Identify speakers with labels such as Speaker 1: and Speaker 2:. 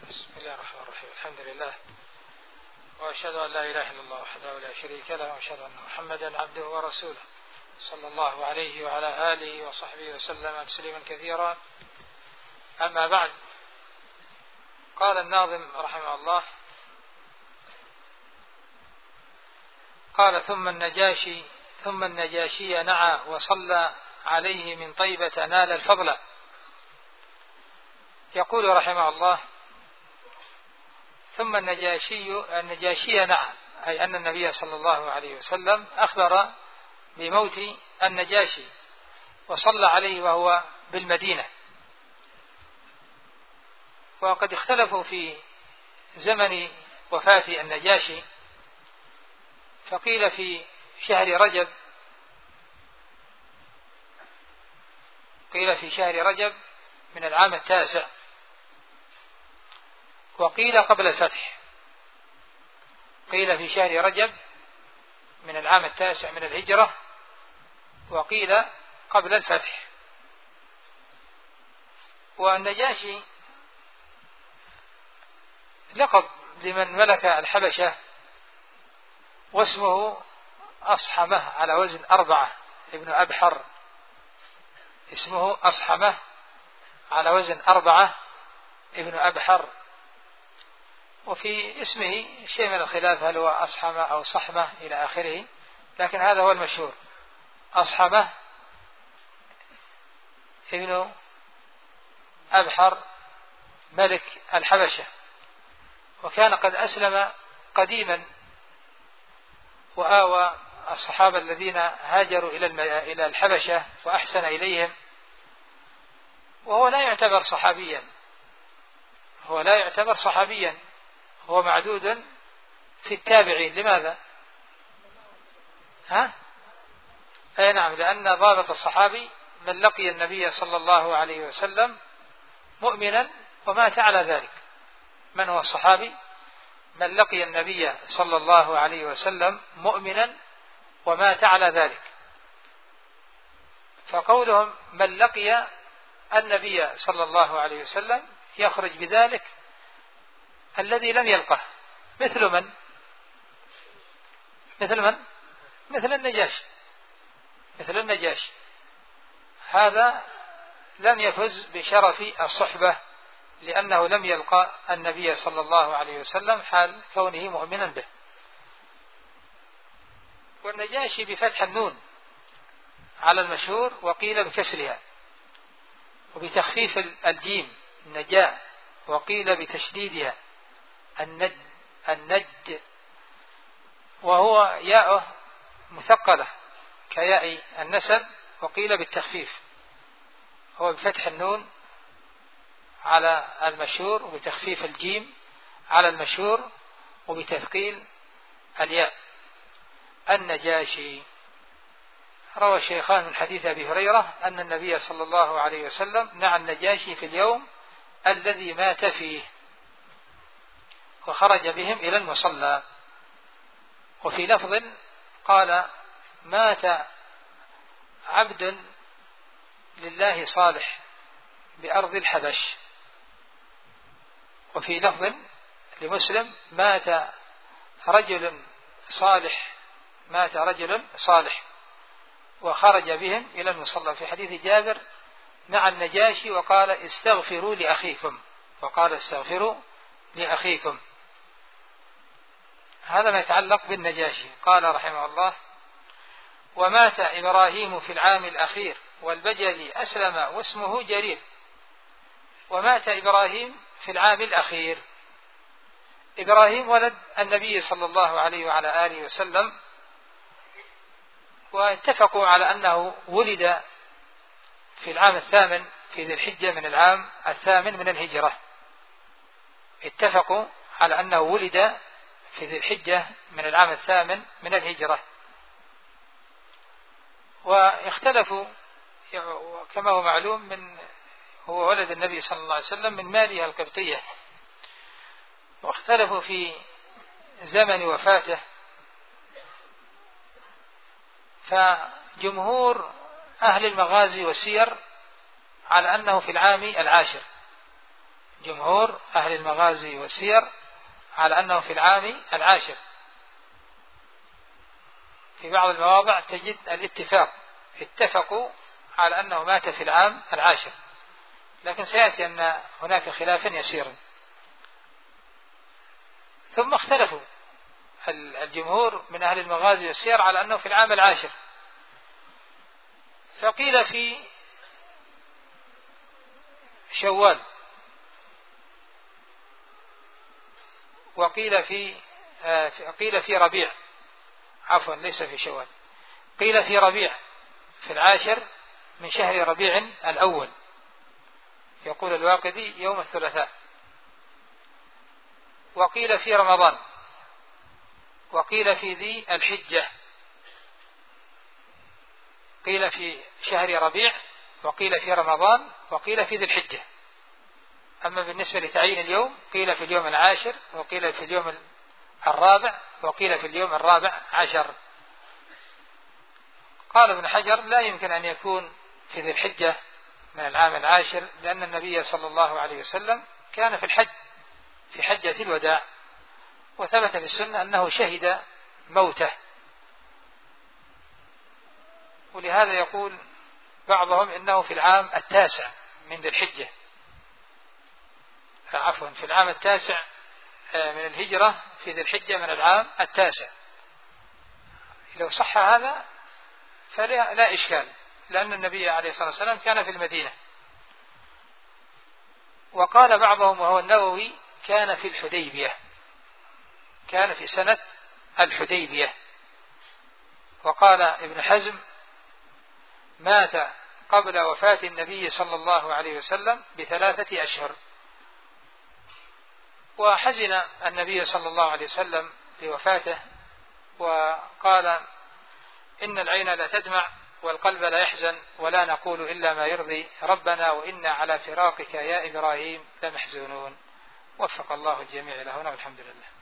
Speaker 1: بسم الله الرحمن الرحيم. الحمد لله، وأشهد أن لا إله إلا الله وحده لا شريك له، وأشهد أن محمدا عبده ورسوله صلى الله عليه وعلى آله وصحبه وسلم تسليما كثيرا. أما بعد، قال الناظم رحمه الله: قال ثم النجاشي نعى وصلى عليه من طيبة نال الفضل. يقول رحمه الله: ثم النجاشي نعى، أي أن النبي صلى الله عليه وسلم أخبر بموت النجاشي وصلى عليه وهو بالمدينة. وقد اختلفوا في زمن وفاة النجاشي، فقيل في شهر رجب من العام 9، وقيل قبل الفتح. قيل في شهر رجب من العام 9 من الهجرة، وقيل قبل الفتح. والنجاشي لقب لمن ملك الحبشة، واسمه أصحمة على وزن 4 ابن أبحر. اسمه أصحمة على وزن 4 ابن أبحر. وفي اسمه شيء من الخلاف، هل هو أصحمة أو صحمة إلى آخره، لكن هذا هو المشهور: أصحمة ابن أبحر ملك الحبشة. وكان قد أسلم قديما، وآوى الصحابة الذين هاجروا إلى الحبشة وأحسن إليهم، وهو لا يعتبر صحابيا، هو معدود في التابعين. لماذا؟ أي نعم، لأن ضابط الصحابي من لقي النبي صلى الله عليه وسلم مؤمنا ومات على ذلك. من هو الصحابي؟ من لقي النبي صلى الله عليه وسلم مؤمنا ومات على ذلك. فقولهم من لقي النبي صلى الله عليه وسلم يخرج بذلك الذي لم يلقه، مثل من؟ مثل النجاشي. هذا لم يفز بشرف الصحبة، لأنه لم يلقى النبي صلى الله عليه وسلم حال كونه مؤمنا به. والنجاشي بفتح النون على المشهور، وقيل بكسرها، وبتخفيف الجيم النجاء، وقيل بتشديدها النج، وهو ياء مثقلة كياء النسب، وقيل بالتخفيف. هو بفتح النون على المشهور، وبتخفيف الجيم على المشهور، وبتثقيل الياء. النجاشي. روى الشيخان من حديث أبي هريرة أن النبي صلى الله عليه وسلم نعى النجاشي في اليوم الذي مات فيه، وخرج بهم إلى المصلى. وفي لفظ قال: مات عبد لله صالح بأرض الحبش. وفي لفظ لمسلم: مات رجل صالح وخرج بهم إلى المصلى. في حديث جابر: نعى النجاشي وقال: استغفروا لأخيكم. هذا ما يتعلق بالنجاشي. قال رحمه الله: ومات إبراهيم في العام الأخير والبجلي أسلم واسمه جرير. ومات إبراهيم في العام الأخير. إبراهيم ولد النبي صلى الله عليه وعلى آله وسلم، واتفقوا على أنه ولد في العام 8 في ذي الحجة من العام 8 من الهجرة. اتفقوا على أنه ولد في ذي الحجة من العام 8 من الهجرة. واختلفوا، كما هو معلوم، هو ولد النبي صلى الله عليه وسلم من ماريا القبطية. واختلفوا في زمن وفاته، فجمهور أهل المغازي والسير على أنه في العام 10 جمهور أهل المغازي والسير على أنه في العام العاشر. في بعض المواضع تجد الاتفاق، اتفقوا على أنه مات في العام العاشر، لكن سيأتي أن هناك خلافا يسيرا. ثم اختلفوا الجمهور من أهل المغازي والسير على أنه في العام العاشر، فقيل في شوال، وقيل في ربيع، عفوا ليس في شوال، قيل في ربيع في العاشر من شهر ربيع الأول، يقول الواقدي يوم الثلاثاء، وقيل في رمضان، وقيل في ذي الحجة، قيل في شهر ربيع، وقيل في رمضان، وقيل في ذي الحجة. أما بالنسبة لتعيين اليوم قيل في اليوم العاشر، وقيل في اليوم الرابع، وقيل في اليوم الرابع عشر. قال ابن حجر لا يمكن أن يكون في ذي الحجة من العام العاشر، لأن النبي صلى الله عليه وسلم كان في الحج في حجة الوداع، وثبت في السنة أنه شهد موته، ولهذا يقول بعضهم إنه في العام التاسع من ذي الحجة، عفوا في العام التاسع من الهجرة في ذي الحجة من العام التاسع. لو صح هذا فلا إشكال، لأن النبي عليه الصلاة والسلام كان في المدينة. وقال بعضهم وهو النووي كان في الحديبية، كان في سنة الحديبية. وقال ابن حزم مات قبل وفاة النبي صلى الله عليه وسلم ب3 أشهر. وحزن النبي صلى الله عليه وسلم لوفاته، وقال إن العين لا تدمع والقلب لا يحزن، ولا نقول إلا ما يرضي ربنا، وإنا على فراقك يا إبراهيم لمحزونون. وفق الله الجميع له، والحمد لله.